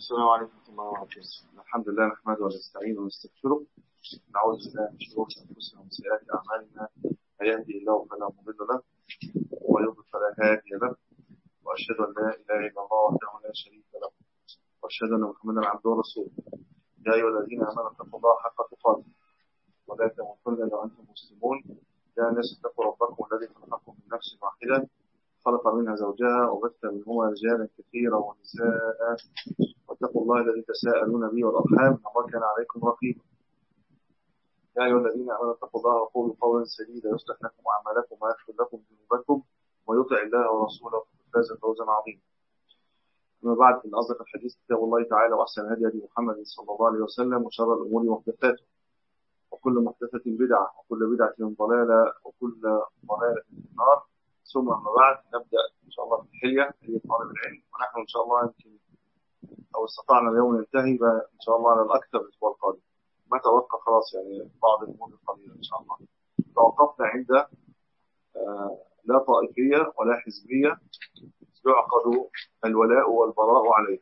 السلام عليكم ورحمة الله وبركاته. الحمد لله نحمده ونستعينه ونستغفره. نعوذ بالله من شرور أنفسنا ومن سيئات أعمالنا. من يهدي الله فلا مضل له ومن يضلل فلا هادي له. وأشهد أن لا إله إلا الله وحده لا شريك له وأشهد أن محمدا عبده ورسوله. يا أيها الذين آمنوا اتقوا الله حق تقاته ولا تموتن إلا وأنتم مسلمون. يا الناس اتقوا ربكم الذي خلقكم من نفس واحدة خلق منها زوجها وبث منهما رجالا كثيرا ونساء واتقوا الله الذي تساءلون به والأرحام إن الله كان عليكم رقيبا. يا أيها الذين آمنوا اتقوا الله وقولوا قولا سديدا يصلح لكم أعمالكم ويغفر لكم ذنوبكم ويطع الله ورسوله فقد فاز فوزا عظيما. أما بعد، فإن أصدق الحديث كتاب الله تعالى وأحسن هدي محمد صلى الله عليه وسلم وشر الأمور محدثاتها وكل محدثة بدعة وكل بدعة ضلالة وكل ضلالة في النار. ثم أما بعد، نبدأ إن شاء الله في حلية طالب العلم، ونحن إن شاء الله يمكن أو استطعنا اليوم ننتهي إن شاء الله على الأكثر الأسبوع القادم. ما توقف خلاص، يعني بعض الأمور القليلة إن شاء الله. توقفنا عند لا طائفية ولا حزبية يعقد الولاء والبراء عليه.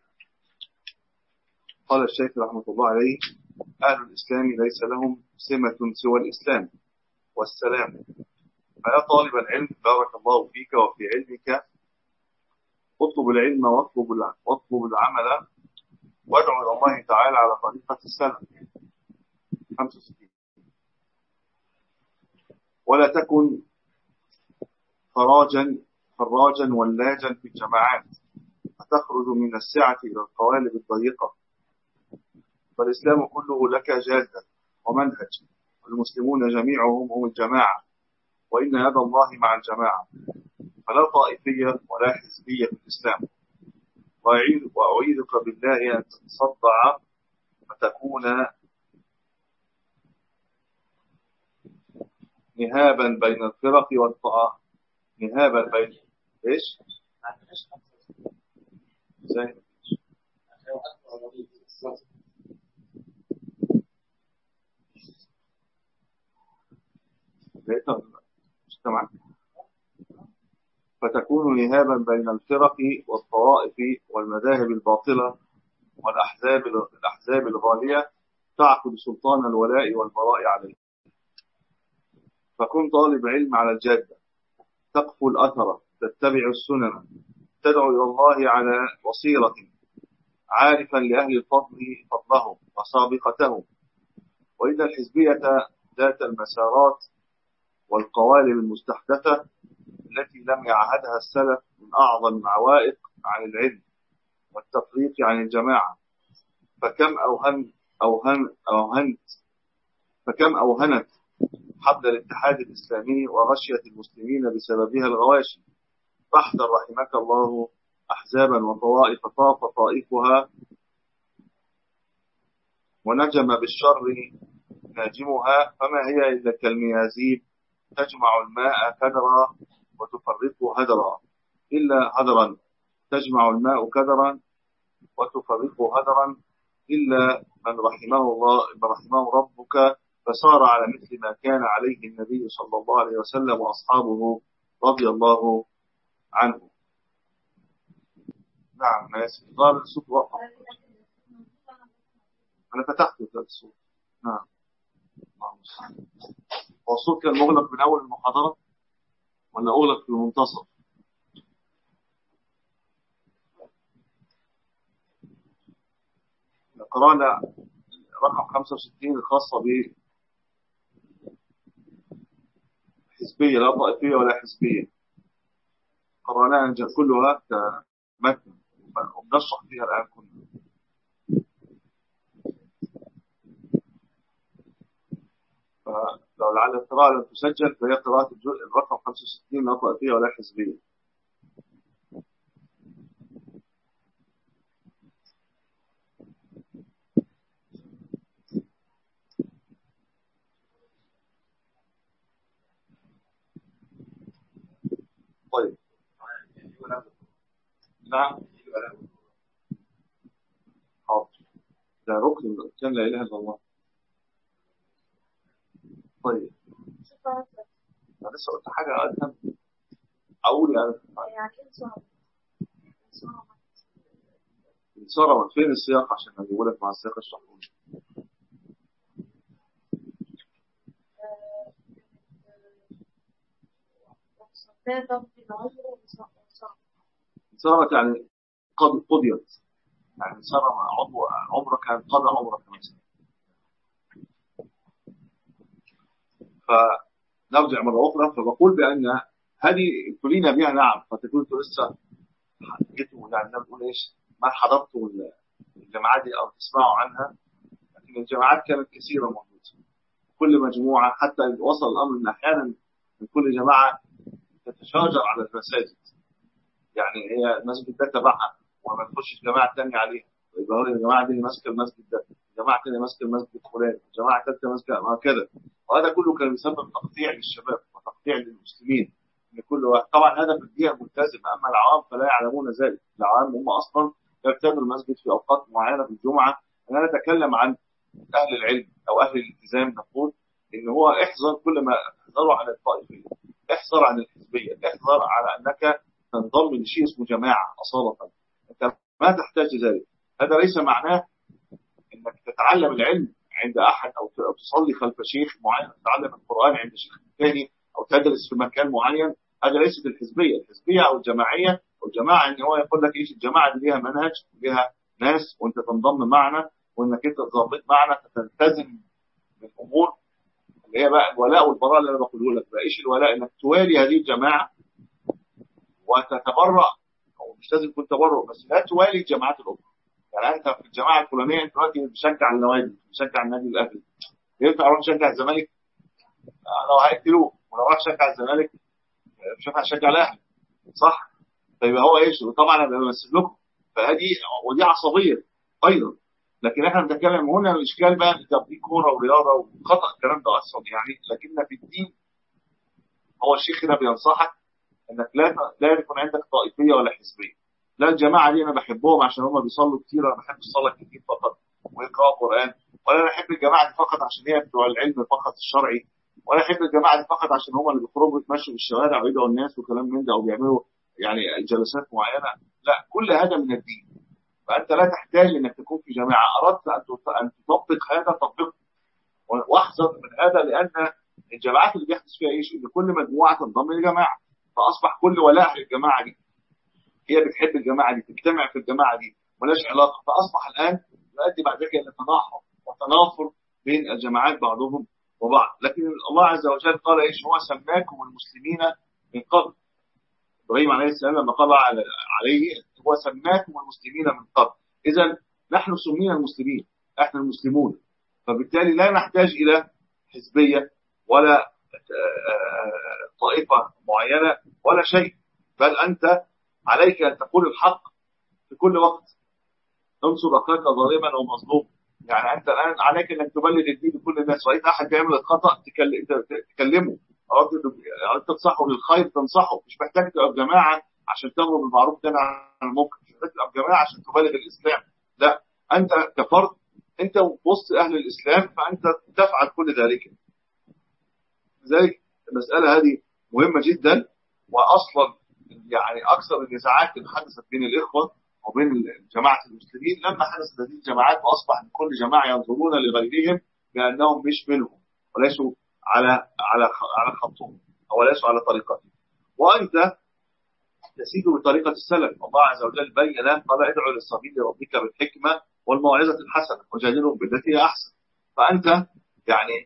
قال الشيخ رحمة الله عليه: أهل الإسلام ليس لهم سمة سوى الإسلام والسلام. فيا طالب العلم، بارك الله فيك وفي علمك، اطلب العلم واطلب العمل وادعو إلى الله تعالى على طريقة السلف. 65. ولا تكن فراجا ولاجا في الجماعات فتخرج من السعة إلى القوالب الضيقة. فالإسلام كله لك جادة ومنهج، والمسلمون جميعهم هم الجماعة، وإن يد الله مع الجماعة. فلا طائفية ولا حزبية في الإسلام. وأعيذك بالله أن تتصدع فتكون نهابا بين الفرق والطاعة. نهابا بين إيش؟ زي فتكون نهابا بين الفرق والطوائف والمذاهب الباطلة والأحزاب الغالية تعقد سلطان الولاء والبراء عليه. فكن طالب علم على الجادة، تقفو الأثر، تتبع السنن، تدعو إلى الله على بصيرة، عارفا لأهل الفضل فضلهم وسابقتهم. وإن الحزبية ذات المسارات والقوالب المستحدثة التي لم يعهدها السلف من أعظم العوائق عن العلم والتفريق عن الجماعة. فكم أوهنت حبل الاتحاد الإسلامي وغشيت المسلمين بسببها الغواشي. فاحذر رحمك الله أحزابا وطوائف طاف طائفها ونجم بالشر ناجمها، فما هي إلا كالميازيب تجمع الماء كدرا وتفرقه هدرا. إلا هدرا تجمع الماء كدرا وتفرقه هدرا إلا من رحمه ربك، فصار على مثل ما كان عليه النبي صلى الله عليه وسلم وأصحابه رضي الله عنه. نعم، ناس ظاهر الصوت وقف. أنا فتحت الصوت. نعم. هو الصوت كان مغلق من أول المحاضرة ولا أغلق في المنتصف؟ قرأنا رقم 65 الخاصة بحزبية، لا طائفية ولا حزبية. قرأناها كلها كمتن وبنشرح فيها الآن كلها. فلو لعل القراءة لم تسجل فهي قراءة الرقم 65 لا طائفية ولا حزبية. طيب. نعم. حاضر. ده ركن كان لا إله إلا الله. طيب. أنا لسه قلت حاجة أهم أقول يعني سارة فين السياق عشان اجيبه لك مع السياق اشرحه لك. صارت يعني قضيت، يعني صار عمره كان قضى عمره كمان. فنرجع مرة أخرى، فبقول بأن هذه ابتلينا بها نعم، فتكون لسه جيتوا يعني نقول إيش ما حضرتوا الجماعات دي أو تسمعوا عنها، لكن الجماعات كانت كثيرة موجودة. كل مجموعة حتى وصل الأمر أن أحيانا من كل جماعة تتشاجر على المساجد، يعني هي المسجد ده تبعها وما تخش الجماعة الثانية عليها، يبقى هو الجماعة دي ماسكة المسجد ده، الجماعة الثانية ماسكة المسجد الفلاني، الجماعة الثالثة ماسكة هكذا. وهذا كله كان يسبب تقطيع للشباب وتقطيع للمسلمين لكل واحد. طبعا هذا في الدين ملتزم، أما العوام فلا يعلمون ذلك. العوام هم أصلا يرتادوا المسجد في أوقات معينة في الجمعة. أنا أتكلم عن أهل العلم أو أهل الالتزام، نقول إن هو احذر كل ما تحذروا عن الطائفية، احذر عن الحزبية، احذر على أنك تنضم لشيء اسمه جماعة أصالة. أنت ما تحتاج ذلك. هذا ليس معناه أنك تتعلم العلم عند أحد أو تصلي خلف شيخ معين، تتعلم القرآن عند شيخ ثاني، أو تدرس في مكان معين. هذا ليست الحزبية. الحزبية أو الجماعية أو الجماعة إن هو يقول لك إيش الجماعة دي ليها منهج وليها ناس وأنت تنضم معنا، وإنك أنت تنضم معنا تلتزم بالأمور اللي هي بقى الولاء والبراء اللي أنا بقوله لك. بقى إيش الولاء؟ إنك توالي هذه الجماعة وتتبرأ، أو مش لازم يكون تبرؤ، بس لا توالي الجماعات الأخرى. يعني أنت في الجماعة الفلانية أنت دلوقتي بتشجع النوادي، بتشجع النادي الأهلي، ينفع أروح أشجع الزمالك؟ لو هيقتلوه. ولو راح أشجع الزمالك مش هينفع أشجع الأهلي، صح؟ طيب هو إيش؟ وطبعا أنا بمثل لكم، فهذه ودي عصبية أيضا. لكن احنا بنتكلم هنا الإشكال بقى أنت في كورة ورياضة وخطأ الكلام ده أصلا يعني. لكن في الدين هو الشيخ هنا بينصحك انك لا يكون عندك طائفيه ولا حزبيه. لا الجماعه دي انا بحبهم عشان هم بيصلوا كتير، انا بحب الصلاه كتير فقط ويقراوا قران، ولا انا احب الجماعه دي فقط عشان هي بتوع العلم فقط الشرعي، ولا احب الجماعه دي فقط عشان هم اللي بيخرجوا يتمشوا في الشوارع ويدعوا الناس وكلام من ده، او بيعملوا يعني جلسات معينه. لا، كل هذا من الدين. فانت لا تحتاج انك تكون في جماعه. اردت ان تطبق هذا تطبقه، واحذر من هذا، لان الجماعات اللي بيحدث فيها ايش؟ ان كل مجموعه تنضم لجماعه، فاصبح كل ولاء للجماعه دي، هي بتحب الجماعه دي، تجتمع في الجماعه دي، ملاش علاقه. فاصبح الان يؤدي بعد ذلك الى تناحر وتنافر بين الجماعات بعضهم وبعض. لكن الله عز وجل قال ايش؟ هو سماكم المسلمين من قبل. ابراهيم عليه السلام لما قال عليه هو سماكم المسلمين من قبل، اذا نحن سمينا المسلمين، احنا المسلمون. فبالتالي لا نحتاج الى حزبيه ولا طائفه معينه ولا شيء، بل انت عليك ان تقول الحق في كل وقت، تنصر اخاك ظالما او مظلوم. يعني انت الان عليك انك تبلغ الدين لكل الناس. رايت احد بيعمل الخطا تكلمه، اردت تنصحه للخير تنصحه. مش محتاج تبقى جماعه عشان تامر بالمعروف وتنهى عن المنكر، مش محتاج تبقى جماعه عشان تبلغ الاسلام. لا، انت كفرد انت وسط اهل الاسلام فانت تفعل كل ذلك. لذلك المساله هذه مهمه جدا. واصلا يعني اكثر النزاعات اللي حدثت بين الاخوه وبين جماعه المسلمين لما حدثت هذه الجماعات، واصبح كل جماعه ينظرون لغيرهم بانهم مش منهم وليسوا على خطهم او ليسوا على طريقتهم. وانت تسير بطريقه السلف. الله عز وجل بين قال ادعو لسبيل ربك بالحكمه والموعظه الحسنه وجادلهم بالتي هي احسن. فانت يعني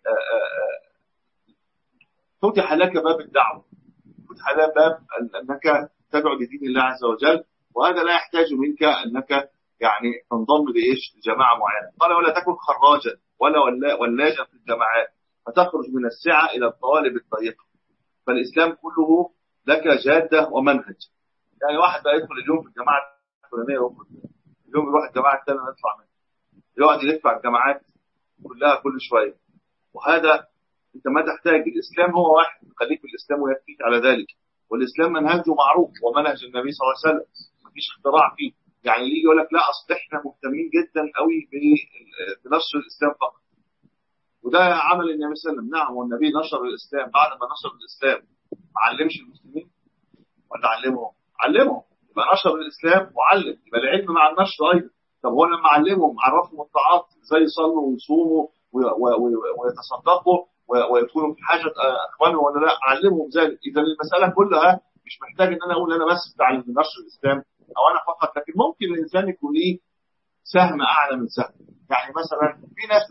فتح لك باب الدعوه، فتح لك باب انك تدعو لدين الله عز وجل، وهذا لا يحتاج منك انك يعني تنضم لايش؟ لجماعه معينه. قال ولا تكن خراجا ولا ولاجا في الجماعات فتخرج من السعه الى الطوالب الضيقه. فالاسلام كله لك جاده ومنهج. يعني واحد بقى يدخل اليوم في الجماعه الفلانيه ويخرج اليوم يروح الجماعه الثانيه يطلع منها، يقعد يلف على الجماعات كلها كل شويه. وهذا انت ما تحتاج. الاسلام هو واحد، خليك في الاسلام ويكفيك على ذلك. والاسلام منهجه معروف ومنهج النبي صلى الله عليه وسلم، مفيش اختراع فيه. يعني اللي يجي يقول لك لا اصل احنا مهتمين جدا قوي بنشر الاسلام فقط، وده عمل النبي صلى الله عليه وسلم. نعم، والنبي نشر الاسلام. بعد ما نشر الاسلام ما علمش المسلمين ولا علمهم؟ علمهم. يبقى نشر الاسلام وعلم، يبقى العلم مع النشر ايضا. طب هو لما علمهم عرفهم الطاعات ازاي يصلوا ويصوموا ويتصدقوا ويكونوا في حاجه اخوانهم ولا لا، علمهم ذلك. اذا المساله كلها مش محتاج ان انا اقول انا بس بتاع نشر الاسلام او انا فقط، لكن ممكن الانسان يكون ليه سهم اعلى من سهم. يعني مثلا في ناس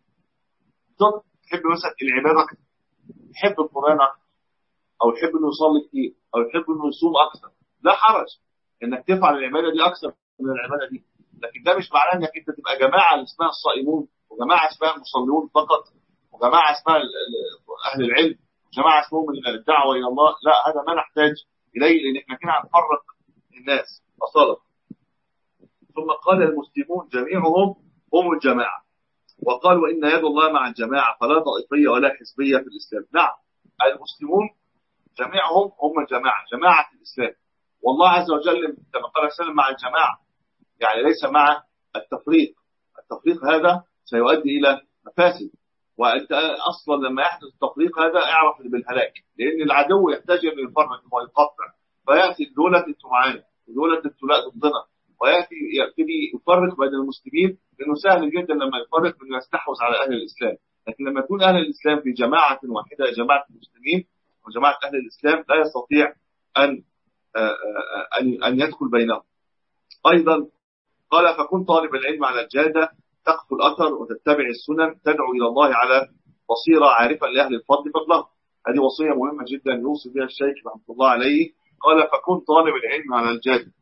تحب مثلا العباده اكتر، تحب القران اكتر، او يحب انه يصلي كتير، او يحب انه يصوم اكثر. لا حرج انك تفعل العباده دي اكثر من العباده دي، لكن ده مش معناه انك انت تبقى جماعه اللي اسمها الصائمون، وجماعه اسمها المصلون فقط، وجماعه اسمها اهل العلم، وجماعه اسمهم الدعوه الى الله. لا، هذا ما نحتاج اليه، لان احنا كده هنفرق الناس اصلا. ثم قال المسلمون جميعهم هم الجماعه، وقال وان يد الله مع الجماعه فلا طائفيه ولا حزبيه في الاسلام. نعم، المسلمون جميعهم هم الجماعة، جماعة الإسلام. والله عز وجل كما قال وسلم مع الجماعة، يعني ليس مع التفريق. التفريق هذا سيؤدي إلى مفاسد، وأنت أصلا لما يحدث التفريق هذا اعرف بالهلاك، لأن العدو يحتاج أن يفرق ويقطع، فيأتي دولة انتم معانا ودولة انتم لا ضدنا، يبتدي يفرق بين المسلمين، لأنه سهل جدا لما يفرق أنه يستحوذ على أهل الإسلام. لكن لما يكون أهل الإسلام في جماعة واحدة، جماعة المسلمين وجماعة أهل الإسلام، لا يستطيع أن أن يدخل بينهم. أيضا قال فكن طالب العلم على الجادة، تقف الأثر وتتبع السنن، تدعو إلى الله على بصيرة، عارفا لأهل الفضل فضله. هذه وصية مهمة جدا يوصي بها الشيخ رحمه الله عليه. قال فكن طالب العلم على الجادة،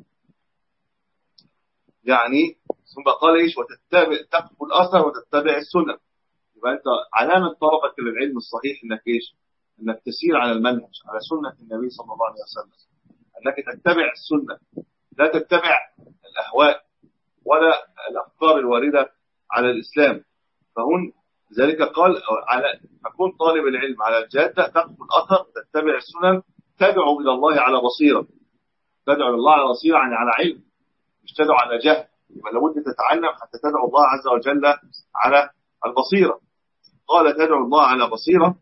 يعني ثم قال إيش؟ تقف الأثر وتتبع السنن. يبقى أنت علامة طلبك للعلم الصحيح إنك إيش؟ انك تسير على المنهج، على سنة النبي صلى الله عليه وسلم، انك تتبع السنة، لا تتبع الاهواء ولا الافكار الواردة على الاسلام. فهن ذلك قال فكن طالب العلم على الجادة، تقف الاثر، تتبع السنن، تدعو الى الله على بصيرة. تدعو الى الله على بصيرة يعني على علم، مش تدعو على جهل. يبقى لابد تتعلم حتى تدعو الله عز وجل على البصيرة. قال تدعو الله على بصيرة،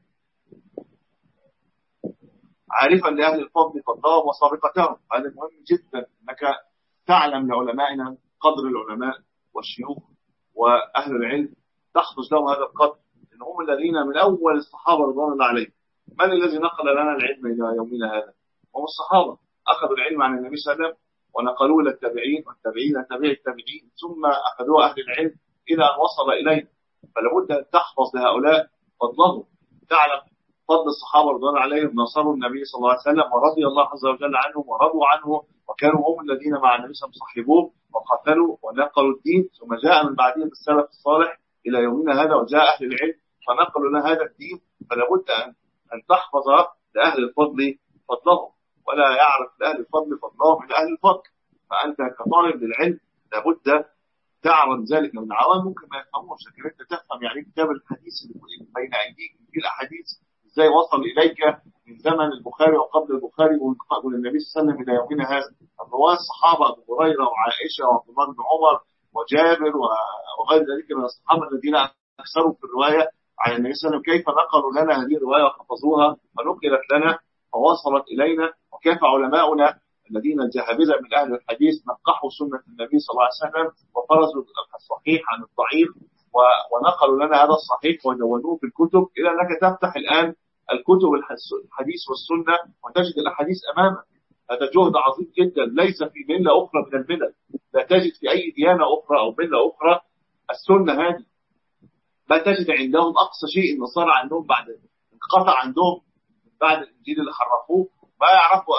عارفا لأهل الفضل فضلهم وسابقتهم. هذا مهم جدا أنك تعلم لعلمائنا قدر العلماء والشيوخ وأهل العلم، تحفظ لهم هذا القدر، إن هم الذين من أول الصحابة رضوان الله عليهم. من الذي نقل لنا العلم إلى يومنا هذا؟ هم الصحابة. أخذوا العلم عن النبي صلى الله عليه وسلم ونقلوه إلى التابعين، والتابعين تابعي التابعين، ثم أخذوه أهل العلم إلى أن وصل إلينا. فلابد أن تحفظ لهؤلاء فضلهم، تعلم فضل الصحابة رضوان الله عليهم، نصروا النبي صلى الله عليه وسلم ورضي الله عز وجل عنهم ورضوا عنه، وكانوا هم الذين مع النبي صلى الله عليه وسلم صحبوه وقاتلوا ونقلوا الدين. ثم جاء من بعدهم السلف الصالح إلى يومنا هذا، وجاء أهل العلم فنقلوا لنا هذا الدين. فلابد أن تحفظ لأهل الفضل فضلهم، ولا يعرف لأهل الفضل فضلهم إلى أهل الفضل. فأنت كطالب للعلم لابد تعرف ذلك. من العوام ممكن ما يفهموش، لكن أنت تفهم يعني كتاب الحديث اللي بين أيديك في الأحاديث ازاي وصل اليك من زمن البخاري وقبل البخاري وقبل النبي صلى الله عليه وسلم الى يومنا هذا. الرواه الصحابه ابو هريره وعائشه وعبد الله بن عمر وجابر وغير ذلك من الصحابه الذين اكثروا في الروايه عن النبي صلى الله عليه وسلم، كيف نقلوا لنا هذه الروايه وحفظوها ونقلت لنا فوصلت الينا، وكيف علماؤنا الذين الجهابذه من اهل الحديث نقحوا سنه النبي صلى الله عليه وسلم وفرزوا الصحيح عن الضعيف ونقلوا لنا هذا الصحيح ودونوه في الكتب، إلى أنك تفتح الآن الكتب الحديث والسنة وتجد الأحاديث أمامك. هذا جهد عظيم جدا، ليس في ملة أخرى من الملل، لا تجد في أي ديانة أخرى أو ملة أخرى السنة هذه. ما تجد عندهم أقصى شيء النصارى عندهم بعد انقطع عندهم بعد الإنجيل اللي حرفوه، ما يعرفوا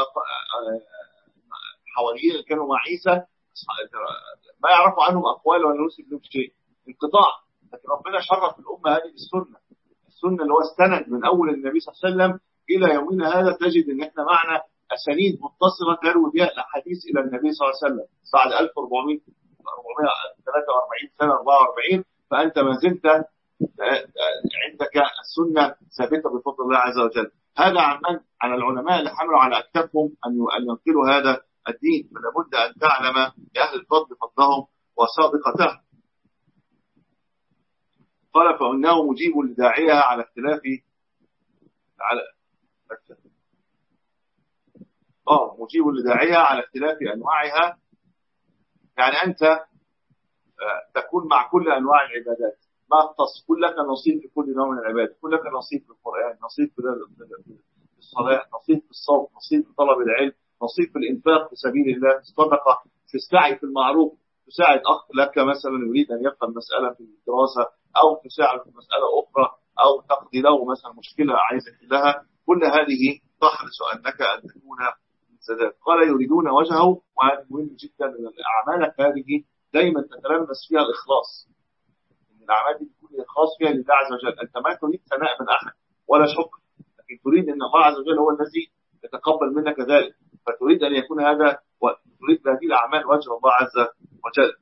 حواليه اللي كانوا مع عيسى، ما يعرفوا عنهم أقوال ولا نسب لهم شيء، انقطاع. لكن ربنا شرف الأمة هذه بالسنة، السنة اللي هو استند من أول النبي صلى الله عليه وسلم إلى يومنا هذا. تجد أن احنا معنا أسانيد متصلة تروي بها الأحاديث إلى النبي صلى الله عليه وسلم بعد 1443 سنة 44. فأنت ما زلت عندك السنة ثابتة بفضل الله عز وجل. هذا عن العلماء اللي حملوا على أكتافهم أن ينقلوا هذا الدين. فلا بد أن تعلم لأهل الفضل فضلهم وسابقتهم. قال فإنه مجيب لداعيها على اختلاف مجيب لداعيها على اختلاف أنواعها. يعني أنت تكون مع كل أنواع العبادات، ما اختص كل لك نصيب في كل نوع من العبادة، كل لك نصيب في القرآن، نصيب في الصلاة، نصيب في الصوم، نصيب في طلب العلم، نصيب في الإنفاق في سبيل الله، الصدقة، في السعي في المعروف، تساعد أخ لك مثلا يريد أن يفهم مسألة في الدراسة، أو تساعد في مسألة أخرى، أو تقضي له مثلا مشكلة عايز يحلها. كل هذه تحرص أنك أن تكون من سداد. قال يريدون وجهه، وهذا مهم جدا من الأعمال هذه دايما تتلمس فيها الإخلاص. إن الأعمال دي تكون الإخلاص فيها لله عز وجل، أنت ما تريد ثناء من أحد ولا شكر، لكن تريد أن الله عز وجل هو الذي يتقبل منك ذلك، فتريد أن يكون هذا، وتريد هذه الأعمال وجه الله عز وجل.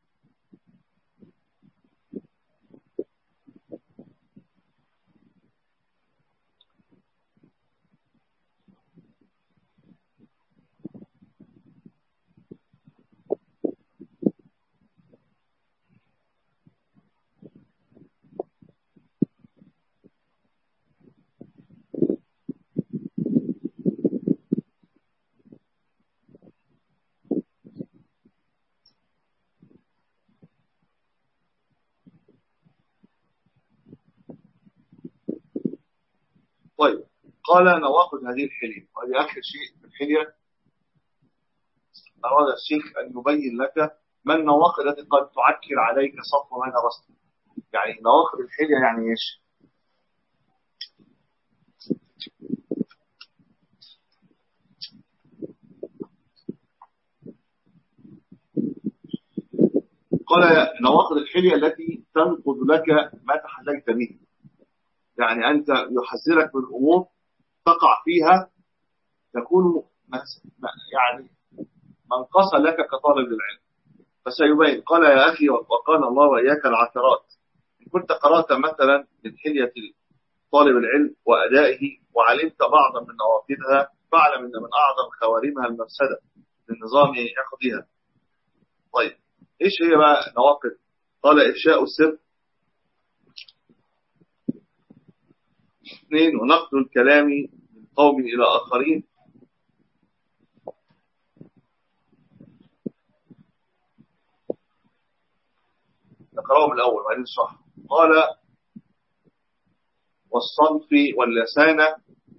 طيب، قال نواقض هذه الحلية، وهذه آخر شيء في الحلية. أراد الشيخ أن يبين لك ما النواقض التي قد تعكر عليك صفو ما درست. يعني نواقض الحلية يعني إيش؟ قال نواقض الحلية التي تنقض لك ما تحليت به. يعني أنت يحذرك من أمور تقع فيها تكون يعني منقصة لك كطالب للعلم، فسيبين. قال يا أخي وقال الله وإياك العثرات. إن كنت قرأت مثلا من حلية طالب العلم وأدائه وعلمت بعضا من نواقضها، فاعلم أن من أعظم خوارمها المفسدة للنظام عقدها. طيب، إيش هي بقى نواقض؟ قال إفشاء السر. 2، ونقد الكلام من قوم إلى آخرين. نقرأهم الأول وبعدين نشرح. قال والصنف واللسانة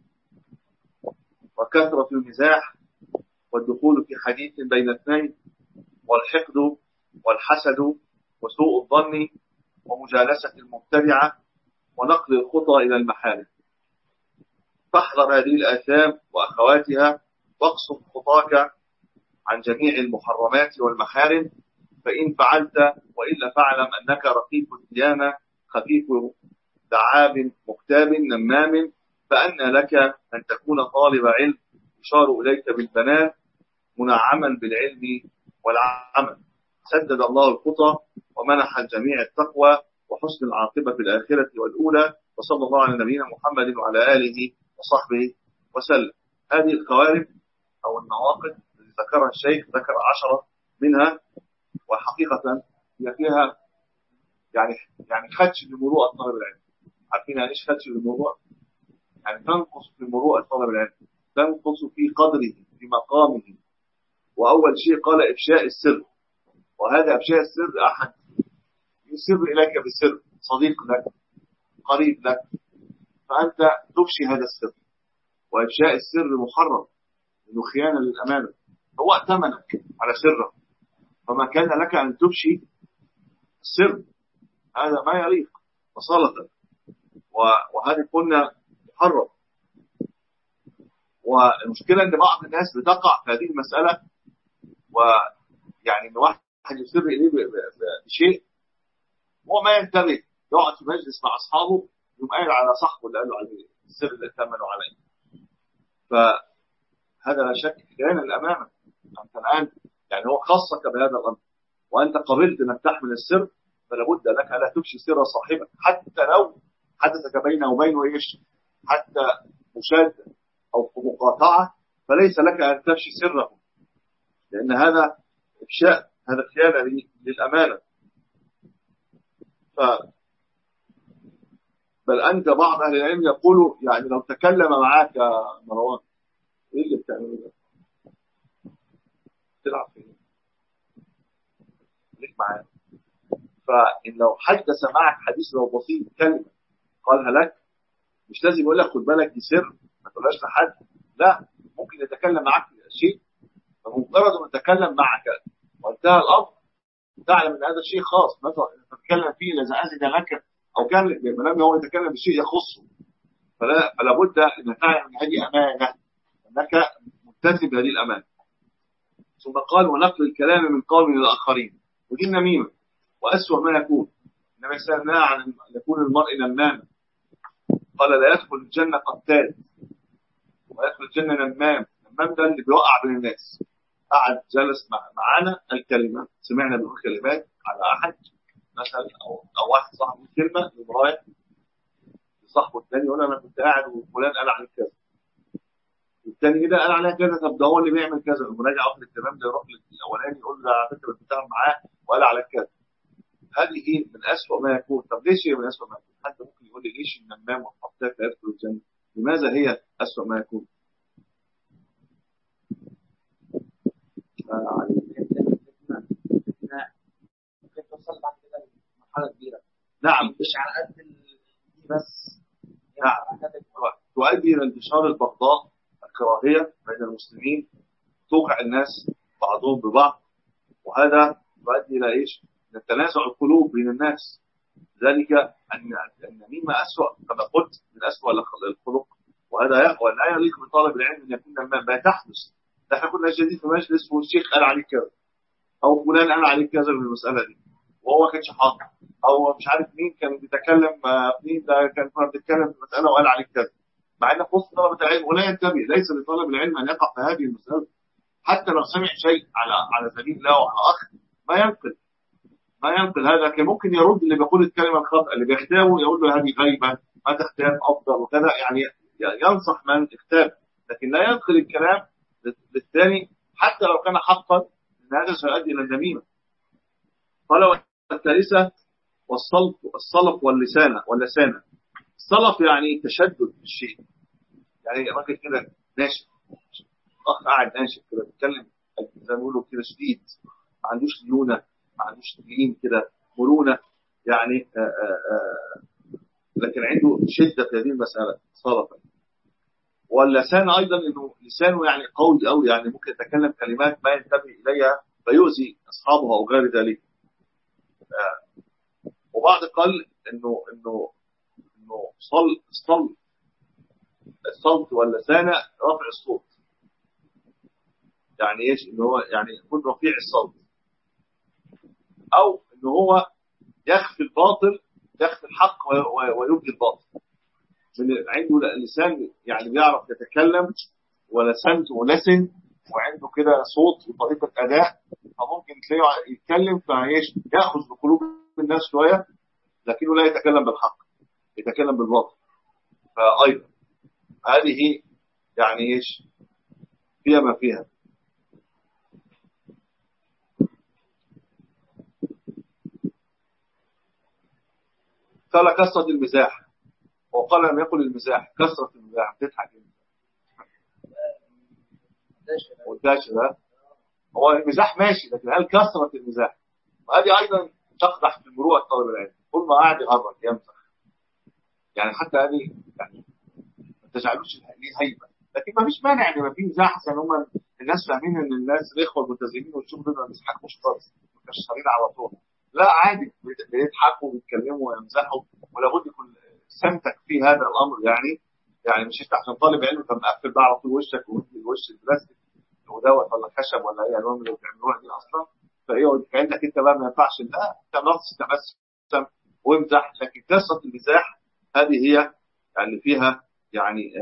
وكثرة المزاح والدخول في حديث بين اثنين والحقد والحسد وسوء الظن ومجالسة المبتدعة ونقل الخطى إلى المحارم. فاحذر هذه الآثام وأخواتها واقصد خطاك عن جميع المحرمات والمحارم، فإن فعلت وإلا فاعلم أنك رقيق الديانة خفيف دعاب مكتاب نمام، فأن لك أن تكون طالب علم يشار إليك بالبنان منعما بالعلم والعمل. سدد الله الخطى ومنح الجميع التقوى وحسن العاقبة في الآخرة والأولى، وصلى الله على نبينا محمد وعلى آله وصحبه وسلم. هذه الخوارم أو النواقض التي ذكرها الشيخ، ذكر 10 منها، وحقيقة هي فيها يعني خدش لمروءة طالب العلم. عارفين يعني ايش خدش للمروءة؟ يعني تنقص في مروءة طالب العلم، تنقص في قدره في مقامه. وأول شيء قال إفشاء السر، وهذا إفشاء السر أحد يسر إليك بسر، صديق لك قريب لك، فأنت تفشي هذا السر. وإفشاء السر محرم إنه خيانة للأمانة، هو ائتمنك على سره، فما كان لك أن تفشي السر، هذا ما يليق وصالة، وهذه قلنا محرم. والمشكلة أن بعض الناس بتقع في هذه المسألة، ويعني أن واحد يسر إليه بشيء هو ما ينتبه، يقعد في مجلس مع أصحابه يقوم قايل على صاحبه اللي قال له عليه السر اللي ائتمنوا عليه. فهذا لا شك خيانة للأمانة. أنت الآن يعني هو خصك بهذا الأمر، وأنت قبلت أنك تحمل السر، فلا بد لك ألا تفشي سر صاحبك، حتى لو حدثك بينه وبينه إيش، حتى مشادة أو مقاطعة، فليس لك أن تفشي سره، لأن هذا إفشاء، هذا خيانة للأمانة. بل أنت بعض أهل العلم يقولوا يعني لو تكلم معك يا مروان، إيه اللي بتعمله ده؟ تلعب فيه ليك معاه. فإن لو حدث معك حديث لو بسيط كلمة قالها لك، مش لازم يقول لك خد بالك دي سر ما تقولهاش لحد، لا، ممكن يتكلم معك في شيء فمجرد أن يتكلم معك وانتهى الأمر تعلم أن هذا الشيء خاص، مثلا تتكلم فيه إذا أذن لك أو كان لما هو يتكلم بشيء يخصه، فلا بد أن تعلم أن هذه أمانة، أنك ملتزم بهذه الأمانة. ثم قال ونقل الكلام من قوم للآخرين، ودي النميمة وأسوأ ما يكون. إنما سألنا عن يكون المرء نماما، قال لا يدخل الجنة قتال ويدخل الجنة نمام. النمام ده اللي بيوقع بين الناس، قعد جلس معانا الكلمة، سمعنا بيقول كلمات على أحد مثلا أو واحد صاحبه كلمة لمراية صاحبه الثاني يقول أنا كنت قاعد وفلان قال عليك كذا، والثاني ده قال عليها كذا، طب ده هو اللي بيعمل كذا، المراجع واخد التمام ده يروح للأولاني يقول له على فكرة بتتعامل معاه وقال عليك كذا. هذه من أسوأ ما يكون. طب ليش هي من أسوأ ما يكون؟ حد ممكن يقول لي ليش النمام والحطاك يدخل الجنة؟ لماذا هي أسوأ ما يكون؟ ممكن توصل بعد كده لمرحلة كبيرة. نعم، مش على قد دي بس. نعم، تؤدي إلى انتشار البغضاء، الكراهية بين المسلمين، توقع الناس بعضهم ببعض، وهذا يؤدي إلى إيش؟ إلى تنازع القلوب بين الناس. ذلك أن النميمة أسوأ كما قلت من أسوأ الخلق، وهذا لا يليق بطالب العلم أن يكون نمام. ما تحدث، احنا كنا جديد في مجلس والشيخ قال عليك كذا أو فلان قال عليك كذا من المسألة دي وهو ما كانش حاضر، أو مش عارف مين كان بيتكلم، مين ده كنا بنتكلم في مسألة وقال عليك كذا، مع أن في وسط طلبة العلم ولا ينتبه. ليس لطالب العلم أن يقع في هذه المسألة، حتى لو سمع شيء على سبيل له وعلى أخ ما ينقل هذا. كان ممكن يرد اللي بيقول الكلمة الخطأ، اللي بيختاره يقول له هذه غيبة ما تختار أفضل وكذا، يعني ينصح من اختار، لكن لا ينقل الكلام للثاني حتى لو كان حقا، ان هذا سيؤدي الى النميمة. قال والثالثة والصلف واللسانة. الصلف يعني تشدد في الشيء، يعني راجل كده ناشف، اخ قاعد ناشف كده بيتكلم زي ما بيقولوا كده شديد، ما عندوش ليونة، ما عندوش لين كده مرونة، يعني لكن عنده شدة في هذه المسألة صلفا. واللسان أيضا إنه لسانه يعني قوي أوي، يعني ممكن يتكلم كلمات ما ينتبه إليها فيؤذي أصحابه أو غير ذلك. وبعض قال إنه الصوت واللسانة رفع الصوت، يعني إيش؟ إنه هو يعني يكون رفيع الصوت، أو إنه هو يخفي الباطل، يخفي الحق ويبدي الباطل. عنده لسان يعني بيعرف يتكلم، ولسانته لسن، وعنده كده صوت وطريقة أداء، فممكن تلاقيه يتكلم فايش يأخذ بقلوب الناس شوية، لكنه لا يتكلم بالحق، يتكلم بالباطل. فأيضا هذه يعني إيش فيها ما فيها. قال كثرة المزاح، وقال لم يقل المزاح، كثرة المزاح، بتضحك والداشة. هو المزاح ماشي، لكن هل كثرة المزاح؟ وهذه أيضا تقدح في مروءة طالب العلم، كل ما قاعد يغرق يمزح، يعني حتى هذه يعني ما تجعلوش ليه هيبة، لكن ما فيش مانع ان ما في مزاح، عشان هم الناس فاهمين ان الناس الاخوه الملتزمين والشغل ده ما بيضحكوش خالص، مكشرين على طول. لا عادي، بيضحكوا وبيتكلموا ويمزحوا، ولابد يكون سمتك في هذا الامر، يعني مش انت عشان طالب علم فمقفل بقى على طول وشك ومدي الوش البلاستيك ودوت ولا خشب ولا اي الوان اللي بتعملوها دي اصلا، فايه عندك انت بقى ما ينفعش. لا، انت نقص تبسم وامزح، لكن كثره المزاح هذه هي يعني فيها يعني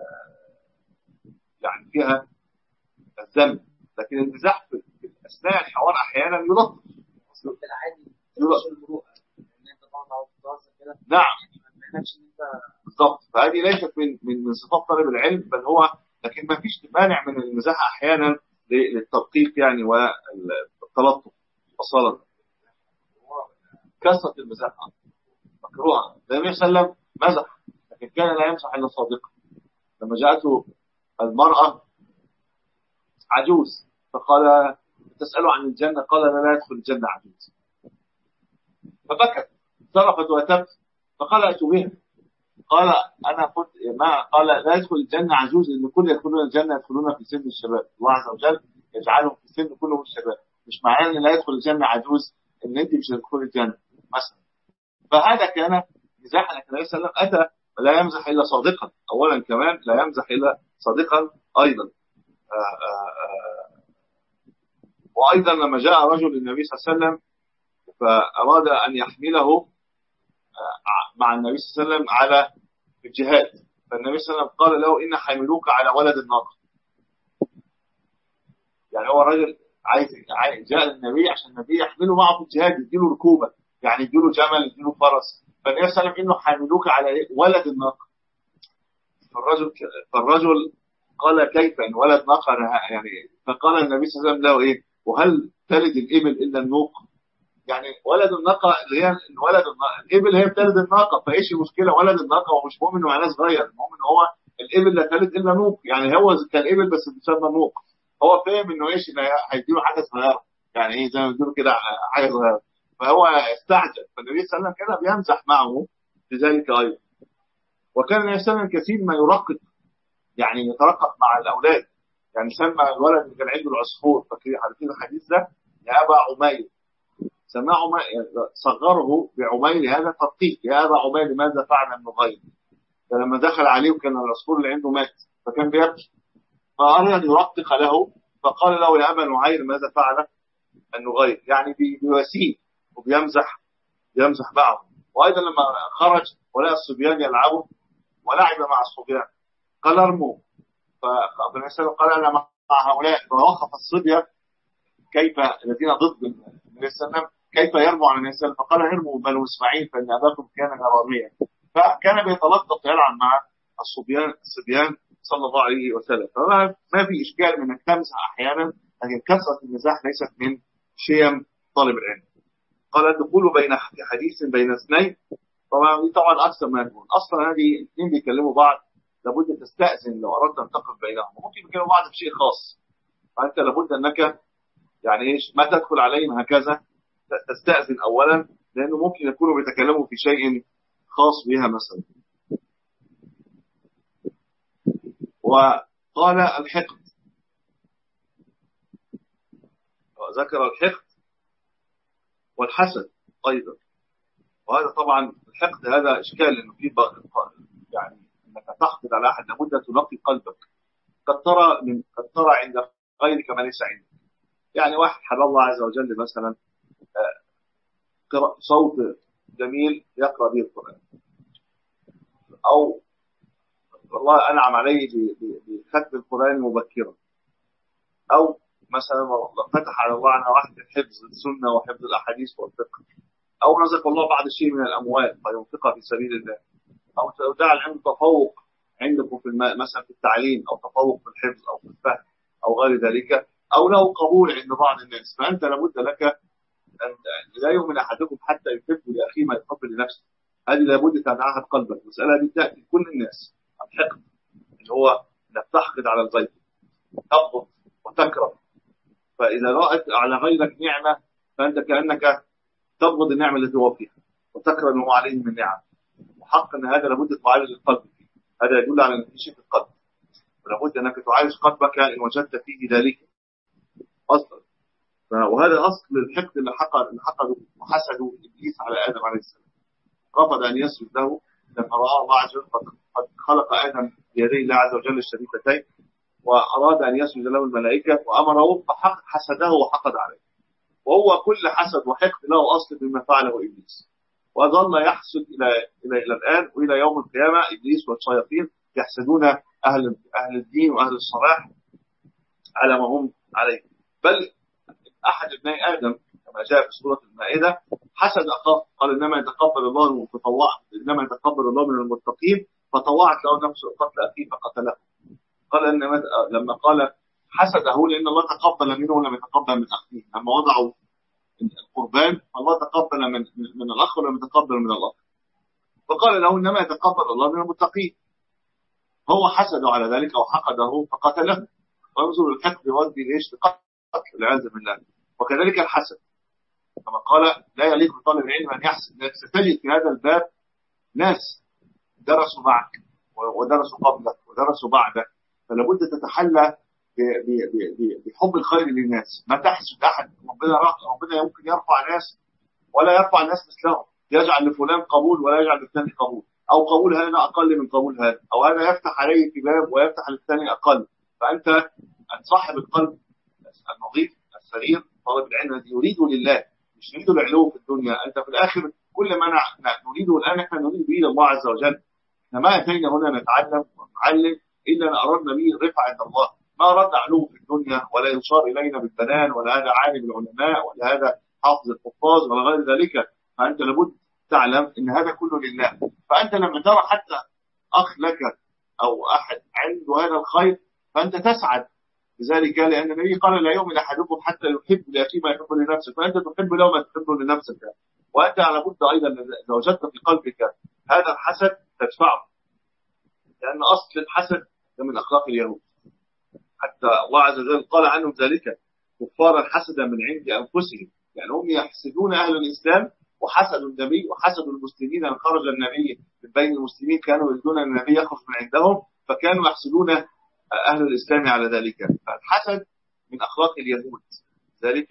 فيها الذنب. لكن المزاح في اثناء الحوار احيانا يلطف العادي يلطف. ان انت تقعد تهزر كده. نعم ما يعنيش ان انت بالضبط. فهذه ليست من صفات طالب العلم، بل هو لكن ما فيش مانع من المزاح احيانا للتدقيق يعني والتلطف وصلا. كثرة المزاح مكروهة. النبي صلى الله عليه وسلم مزح، لكن كان لا يمزح الا صادقا. لما جاءته المرأة عجوز فقال تسأله عن الجنة، قال لا يدخل الجنة عجوز. فبكت صرفت وتبكي، فقال اتوا بها. قال انا قلت ما قال لا يدخل الجنه عجوز، ان كل يدخلون الجنه يدخلون في سن الشباب، الله عز وجل يجعلهم في سن كلهم الشباب، مش معناه ان لا يدخل الجنه عجوز ان انت مش هتدخل الجنه مثلا. فهذا كان مزاحا، لكن النبي صلى الله عليه وسلم اتى لا يمزح الا صادقا، اولا كمان لا يمزح الا صادقا ايضا. وايضا لما جاء رجل للنبي صلى الله عليه وسلم فاراد ان يحمله مع النبي صلى الله عليه وسلم على الجهاد، فالنبي صلى الله عليه وسلم قال له ان حملوك على ولد الناقه. يعني هو راجل عايز جاء للنبي عشان النبي يحمله معه في الجهاد، يديله ركوبه، يعني يديله جمل يديله فرس، فالنبي صلى الله عليه وسلم انه حملوك على ولد الناقه. فالرجل قال كيف ان ولد ناقه يعني؟ فقال النبي صلى الله عليه وسلم له ايه؟ وهل تلد الابل الا النوق؟ يعني ولد الناقه اللي هي الابل هي بتلد الناقه، فايش المشكله؟ ولد الناقه ومش مهم انه معناه صغير، المهم ان هو الابل لا تلد الا نوق، يعني هو كان ابل بس بيسمى نوق. هو فاهم انه ايش هيديله حاجه صغيره، يعني ايه زي ما بيقولوا كده حاجه صغيره، فهو استعجل. فالنبي صلى الله عليه وسلم كان بيمزح معه لذلك ايضا. وكان النبي صلى الله عليه وسلم كثير ما يرقق، يعني يترقق مع الاولاد، يعني سمى الولد اللي كان عنده العصفور، فاكرين عارفين الحديث ده؟ يا ابا عمير، سماه عمير، صغره بعمير، هذا ترقيق، يا ابا عمير ماذا فعل النغير؟ فلما دخل عليه وكان العصفور اللي عنده مات فكان بيبكي، فأراد أن يرقق له، فقال له يا أبا نعير ماذا فعل النغير؟ يعني بيواسيه وبيمزح معه. وأيضا لما خرج ولقى الصبيان يلعبوا ولعب مع الصبيان قال ارموا، فابن عيسى قال أنا مع هؤلاء، فوقف الصبية كيف الذين ضد النبي صلى الله عليه وسلم كيف يرموا على النبي صلى الله عليه وسلم، فقال ارموا بنو إسماعيل فإن أباكم كان راميا. فكان بيتلطف يلعب مع الصبيان صلى الله عليه وسلم. فما في إشكال من أنك تمزح أحيانا، لكن كثرة المزاح ليست من شيم طالب العلم. قال الدخول بين حديث بين اثنين، طبعا أكثر ما يكون أصلا هذه اثنين بيكلموا بعض لابد تستأذن لو أردت أن تقف بينهم، ممكن يكلموا بعض بشيء خاص، فأنت لابد أنك يعني إيش ما تدخل عليهم هكذا، تستأذن أولا، لأنه ممكن يكونوا بيتكلموا في شيء خاص بها مثلا. وقال الحقد، ذكر الحقد والحسد أيضا. وهذا طبعا الحقد هذا إشكال، لأنه في يعني أنك تحقد على أحد لابد تنقي قلبك، قد ترى عند غيرك ما ليس عندك. يعني واحد حب الله عز وجل مثلا صوت جميل يقرأ به القرآن، أو والله أنعم عليه بختم القرآن مبكرا، أو مثلا فتح على الله عن واحد حفظ السنة وحفظ الأحاديث والفقه، أو رزق الله بعض الشيء من الأموال فينفقها في سبيل الله، أو جعل عنده تفوق عندكم في مثلا في التعليم، أو تفوق في الحفظ أو في الفهم أو غير ذلك، أو له قبول عند بعض الناس، فأنت لابد لك أن لا يؤمن أحدكم حتى يحب لأخيه ما يحب لنفسه. هذه لابد تدعها قلبك، المسألة دي تأتي لكل الناس. الحقد اللي هو انك تحقد على الغير، تبغض وتكره، فإذا رأت على غيرك نعمة فأنت كأنك تبغض النعمة التي هو فيها وتكره ما هو عليه من نعم، وحق أن هذا لابد تعالج القلب، هذا يدل على أن في شيء في القلب، ولابد أنك تعالج قلبك إن وجدت فيه ذلك أصلا. وهذا أصل الحقد اللي حقدوا وحسدوا إبليس على آدم عليه السلام، رفض أن يسجد له لما رأى الله عز وجل قد خلق آدم بيدي الله عز وجل الشريفتين، وأراد أن يسجد له الملائكة وأمره فحسده وحقد عليه. وهو كل حسد وحقد له أصل بما فعله إبليس، وظل يحسد إلى الآن وإلى يوم القيامة. إبليس والشياطين يحسدون أهل الدين وأهل الصلاح على ما هم عليه. بل أحد ابناء آدم كما جاء في سورة المائدة حسد أخاه، قال إنما يتقبل الله من المتقين، فطوعت له نفسه قتل أخيه فقتله. قال إن لما قال حسده لأن الله تقبل منه ولم يتقبل من أخيه، لما وضعوا القربان الله تقبل من الأخ ولم يتقبل من الأخ، فقال له إنما يتقبل الله من المتقين. هو حسده على ذلك أو حقده فقتله. وينظر الحقد يؤدي لإيش؟ لقتل والعياذ بالله. وكذلك الحسد كما قال لا يليق بطالب العلم أن يحسد، لأنك ستجد في هذا الباب ناس درسوا معك ودرسوا قبلك ودرسوا بعدك، فلا بد تتحلى بحب الخير للناس. ما تحسد أحد. ربنا يمكن يرفع ناس ولا يرفع الناس مثلهم، يجعل لفلان قبول ولا يجعل للثاني قبول، أو قبول هذا أقل من قبول هذا، أو هذا يفتح عليه في باب ويفتح للثاني أقل. فأنت صاحب القلب النظيف السليم، طالب العلم الذي يريد لله مش يريد العلو في الدنيا. أنت في الآخر كل ما نريده الآن احنا نريد به الله عز وجل. احنا ما أتينا هنا نتعلم ونعلم إلا أن أردنا به الرفع عند الله، ما أردنا علو في الدنيا، ولا يشار إلينا بالبنان، ولا هذا عالم العلماء، ولا هذا حافظ الحفاظ، ولا غير ذلك. فأنت لابد تعلم إن هذا كله لله. فأنت لما ترى حتى أخ لك أو أحد عنده هذا الخير فأنت تسعد بذلك، لأن النبي قال لا يؤمن أحدكم حتى يحب لأخيه ما يحب لنفسه، فأنت تحب له ما تحب لنفسك. وأنت لابد أيضا إذا وجدت في قلبك هذا الحسد تدفعه، لأن أصل الحسد من أخلاق اليهود. حتى الله عز وجل قال عنهم ذلك كفارا حسدا من عند أنفسهم، يعني هم يحسدون أهل الإسلام وحسدوا النبي وحسدوا المسلمين أن خرج النبي من بين المسلمين، كانوا يريدون أن النبي يخرج من عندهم فكانوا يحسدون أهل الإسلام على ذلك. فالحسد من أخلاق اليهود ذلك.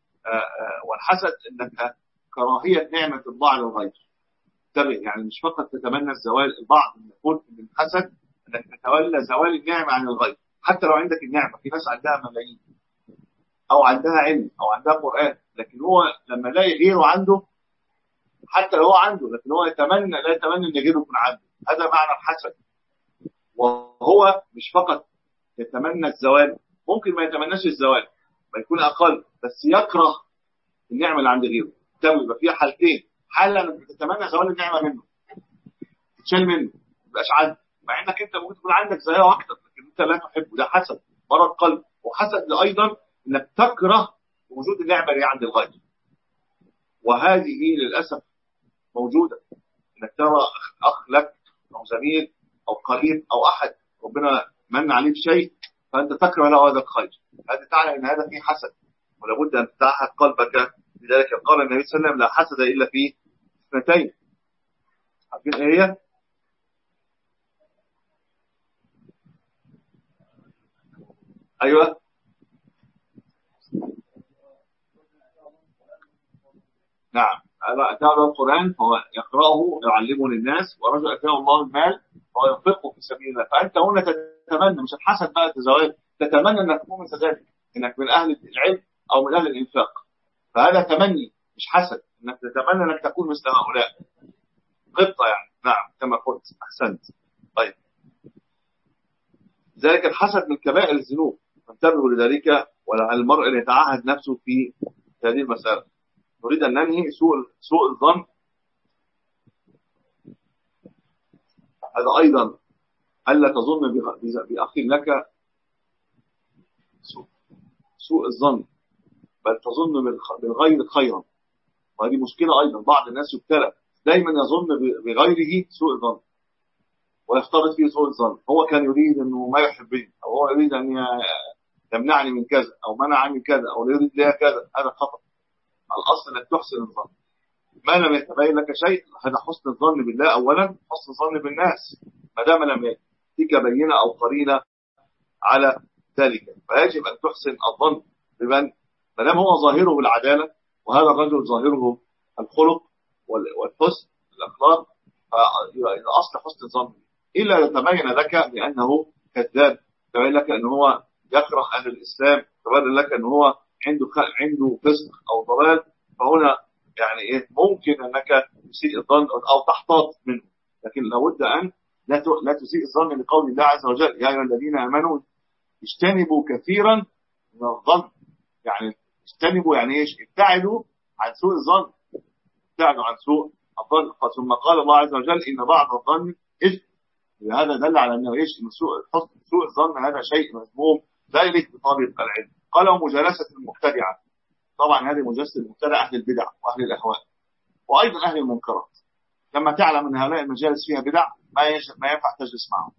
والحسد أنك كراهية نعمة الله على الغير. انتبه، يعني مش فقط تتمنى الزوال، البعض يقول من الحسد أنك تتولى زوال النعمة عن الغير. حتى لو عندك النعمة، في ناس عندها ملايين أو عندها علم أو عندها قرآن، لكن هو لما لا غيره عنده، حتى لو هو عنده لكن هو لا يتمنى أن غيره يكون عنده. هذا معنى الحسد. وهو مش فقط يتمنى الزوال، ممكن ما يتمناش الزوال، ما يكون أقل، بس يكره النعمة اللي عند غيره. يبقى فيها حالتين: حالة انك تتمنى زوال النعمة منه، تتشال منه، ما يبقاش عندك، مع انك انت ممكن تكون عندك زيها اكتر لكن انت لا تحبه. ده حسد، مرض قلب. وحسد ايضا انك تكره وجود النعمة اللي عند الغير، وهذه للأسف موجودة. انك ترى اخ لك او زميل او قريب او احد ربنا من عليه بشيء فانت تكره له هذا الخير، هذا تعلم ان هذا فيه حسد، ولابد ان تتعهد قلبك. لذلك قال النبي صلى الله عليه وسلم لا حسد الا في اثنتين. عارفين ايه هي؟ ايوه، نعم. أتاه القرآن فهو يقرأه يعلمه للناس، ورجل أتاه الله المال فهو ينفقه في سبيل الله. فأنت هنا تتمنى، مش الحسد بقى التزوج، تتمنى أنك تكون مثل ذلك، أنك من أهل العلم أو من أهل الإنفاق. فهذا تمني مش حسد، أنك تتمنى أنك تكون مثل هؤلاء. غبطة يعني. نعم كما قلت، أحسنت. طيب، ذلك الحسد من كبائر الذنوب، فانتبهوا لذلك. ولعل المرء أن يتعهد نفسه في هذه المسألة. نريد أن ننهي سوء الظن. هذا أيضا ألا تظن بأخ لك سوء الظن، بل تظن بالغير خيرا. وهذه مشكلة أيضا. بعض الناس يبتلى دايما يظن بغيره سوء الظن ويفترض فيه سوء الظن. هو كان يريد أنه ما يحبني، أو هو يريد أن يمنعني من كذا، أو منعني من كذا، أو يريد لي كذا. هذا خطأ. الأصل أنك تحسن الظن. ما لم يتبين لك شيء، هذا حسن الظن بالله أولا، حسن الظن بالناس ما دام لم يأتيك بينة أو قرينة على ذلك. فيجب أن تحسن الظن بمن ما دام هو ظاهره العدالة، وهذا الرجل ظاهره الخلق والحسن الأخلاق، فالأصل حسن الظن. إلا يتبين لك بأنه كذاب، يتبين لك أنه هو يكره أهل الإسلام، يتبين لك أنه هو عنده فسق أو ضلال، فهنا يعني إيه ممكن أنك تسيء الظن أو تحتاط منه. لكن لابد أن لا تسيء الظن لقول الله عز وجل يا أيها الذين آمنوا اجتنبوا كثيرا من الظن. يعني اجتنبوا يعني إيش؟ ابتعدوا عن سوء الظن، ابتعدوا عن سوء الظن. ثم قال الله عز وجل إن بعض الظن إثم. هذا دل على أنه إيش؟ إن سوء الظن هذا شيء مذموم لا يليق بطالب العلم. قال ومجالسة المبتدعة. طبعا هذه مجالسة المبتدع أهل البدع وأهل الأهواء وأيضا أهل المنكرات. لما تعلم أن هؤلاء المجالس فيها بدع ما ينفع تجلس معهم.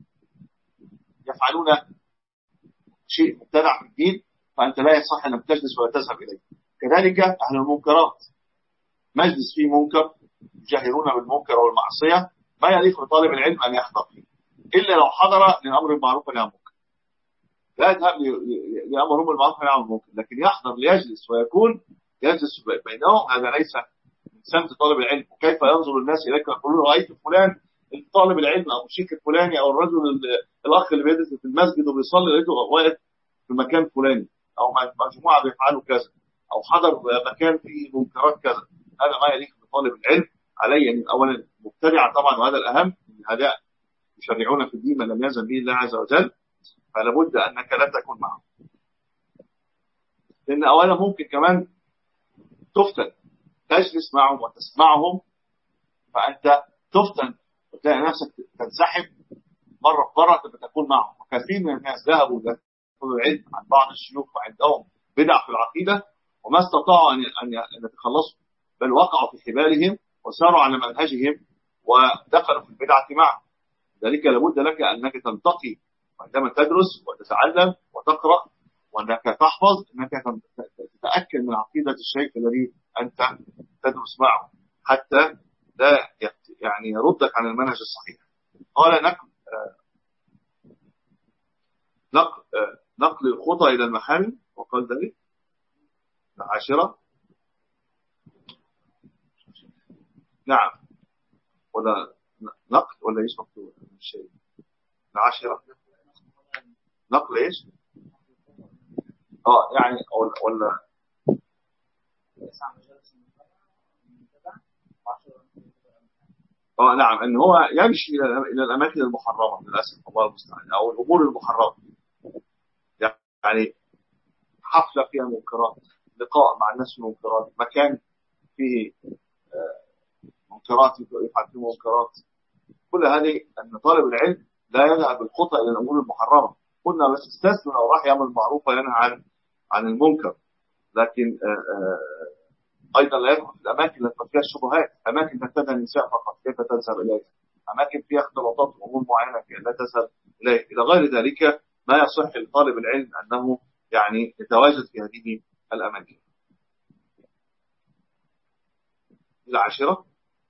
يفعلون شيء مبتدع في الدين، فأنت لا يصح أنك تجلس ولا تذهب إليه. كذلك أهل المنكرات، مجلس فيه منكر يجاهرون بالمنكر والمعصية، ما يليق بطالب العلم أن يحضر فيه إلا لو حضر للأمر بالمعروف والنهي عن المنكر. لا يذهب لأمرهم بالمعروف والنهي عن المنكر، لكن يحضر ليجلس ويكون يجلس بينهم، هذا ليس من سمت طالب العلم. وكيف ينظر الناس إليك ويقولون رأيت فلان طالب العلم أو الشيخ الفلاني أو الرجل الأخ اللي بيدرس في المسجد وبيصلي لقيته واقف في مكان فلاني، أو مجموعة بيفعلوا كذا، أو حضر مكان فيه منكرات كذا. هذا ما يليق بطالب العلم. علي أن أولا مبتدعا طبعا، وهذا الأهم، هذا يشرعون في الدين ما لم يأذن به الله عز وجل، فلا بد أنك لا تكون معهم. لأن أولا ممكن كمان تفتن، تجلس معهم وتسمعهم فأنت تفتن وتلاقي نفسك تنسحب مرة في مرة تكون معهم. وكثير من الناس ذهبوا لطلب العلم عن بعض الشيوخ وعندهم بدع في العقيدة وما استطاعوا أن يتخلصوا، بل وقعوا في حبالهم وساروا على منهجهم ودخلوا في البدعة معهم. ذلك لابد لك أنك تلتقي عندما تدرس وتتعلم وتقرأ، وأنك تحفظ، أنك تتأكد من عقيدة الشيخ الذي أنت تدرس معه حتى لا يعني يردك عن المنهج الصحيح. قال نقل الخطى إلى المحامي، وقال ذلك العاشرة. نعم، ولا نقل ولا ايش مكتوب الشيء العاشرة؟ نقل ايش؟ يعني ولا نعم، ان هو يمشي الى الاماكن المحرمه للاسف، الله المستعان، او الامور المحرمه، يعني حفله فيها منكرات، لقاء مع الناس في منكرات، مكان فيه منكرات يفعل فيه منكرات. كل هذه ان طالب العلم لا يذهب بالخطأ الى الامور المحرمه. قلنا بس استثنى لو راح يعمل معروف وينهى عن المنكر، لكن ايضا لا يدخل في الاماكن التي فيها الشبهات، اماكن تنتهي النساء فقط كيف تذهب اليها، اماكن فيها اختلاطات وامور معينه لا تذهب اليها، الى غير ذلك ما يصح لطالب العلم انه يعني يتواجد في هذه الاماكن. العاشره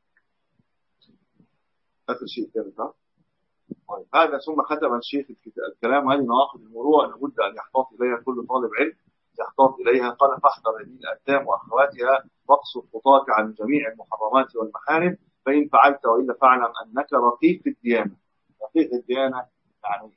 اخر شيء كده. طيب هذا ثم ختم الشيخ الكلام. هذه نواقض المروءه لابد ان يحتاط اليها كل طالب علم، يحتاط اليها. قال فاحذر هذه الآثام واخواتها واقصد خطاك عن جميع المحرمات والمحارم، فان فعلت والا فاعلم انك رقيق الديانه. رقيق الديانه يعني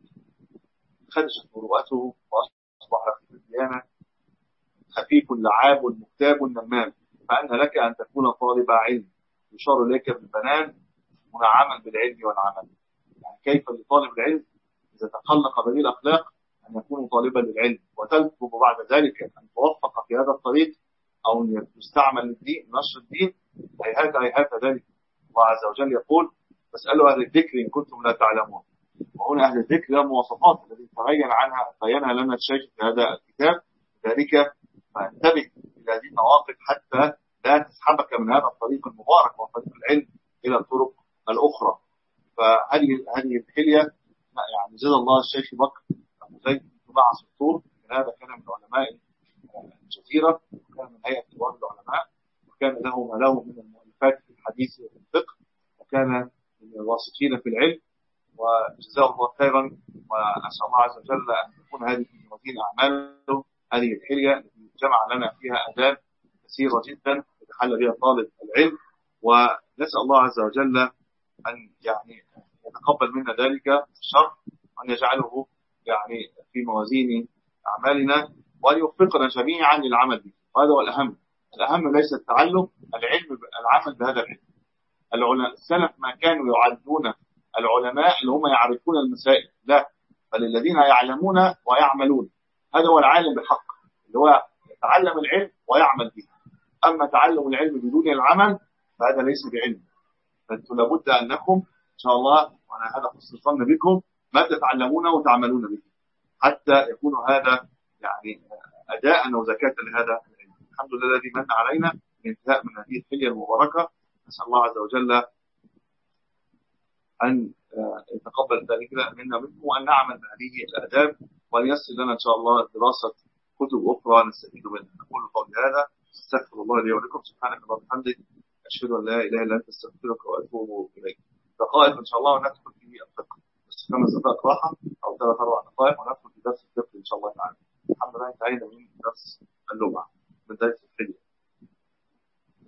خدشت مروءته واصبح رقيق الديانه، خفيف اللعاب والمكتاب والنمام. فان لك ان تكون طالب علم يشار اليك بالبنان منعما بالعلم والعمل. يعني كيف لطالب العلم إذا تخلق بهذه الأخلاق أن يكون طالبا للعلم، وتلقب بعد ذلك أن توفق في هذا الطريق أو أن يستعمل للدين نشر الدين. هيهات هيهات ذلك. الله عز وجل يقول فاسألوا أهل الذكر إن كنتم لا تعلمون. وهنا أهل الذكر لهم مواصفات التي بينها لنا الشيخ في هذا الكتاب. ذلك فانتبه إلى هذه النواقض حتى لا تسحبك من هذا الطريق المبارك وطريق العلم إلى الطرق الأخرى. فهذه الحلية يعني جزا الله الشيخ بكر أبو زيد مع سطور، هذا كان من علماء الجزيرة، وكان من هيئة كبار العلماء، وكان له ما له من المؤلفات في الحديث وفي الفقه، وكان من الواثقين في العلم، وجزاه الله خيرا. وأسأل الله عز وجل أن تكون هذه من موازين أعماله هذه الحلية التي جمع لنا فيها آداب كثيرة جدا يتحلى بها طالب العلم. ونسأل الله عز وجل أن يعني يتقبل منا ذلك الشر، وأن يجعله يعني في موازين أعمالنا، وأن يوفقنا جميعا للعمل به. وهذا هو الأهم. الأهم ليس التعلم، العمل بهذا العلم. السلف ما كانوا يعدون العلماء اللي هم يعرفون المسائل، لا، بل الذين يعلمون ويعملون. هذا هو العالم بحق، اللي هو يتعلم العلم ويعمل به. أما تعلم العلم بدون العمل فهذا ليس بعلم. فأنتم لابد أنكم إن شاء الله، وأنا هذا حسن الظن بكم، ما تتعلمونه وتعملون به حتى يكون هذا يعني أداء وزكاة لهذا العلم. الحمد لله الذي من علينا الانتهاء من هذه الحلية المباركة. نسأل الله عز وجل أن يتقبل ذلك منا منكم، وأن نعمل بهذه الآداب، وأن ييسر لنا إن شاء الله دراسة كتب أخرى نستفيد منها. أقول قولي هذا، استغفر الله لي ولكم، سبحانك اللهم وبحمدك، أشهد أن لا إله إلا أنت، أستغفرك وأتوب إليك. دقائق إن شاء الله وندخل في الفقه، بس 5 دقائق راحة أو 3 4 دقائق وندخل في درس الفقه إن شاء الله تعالى. الحمد لله انتهينا من درس اللغة، من درس الفقه.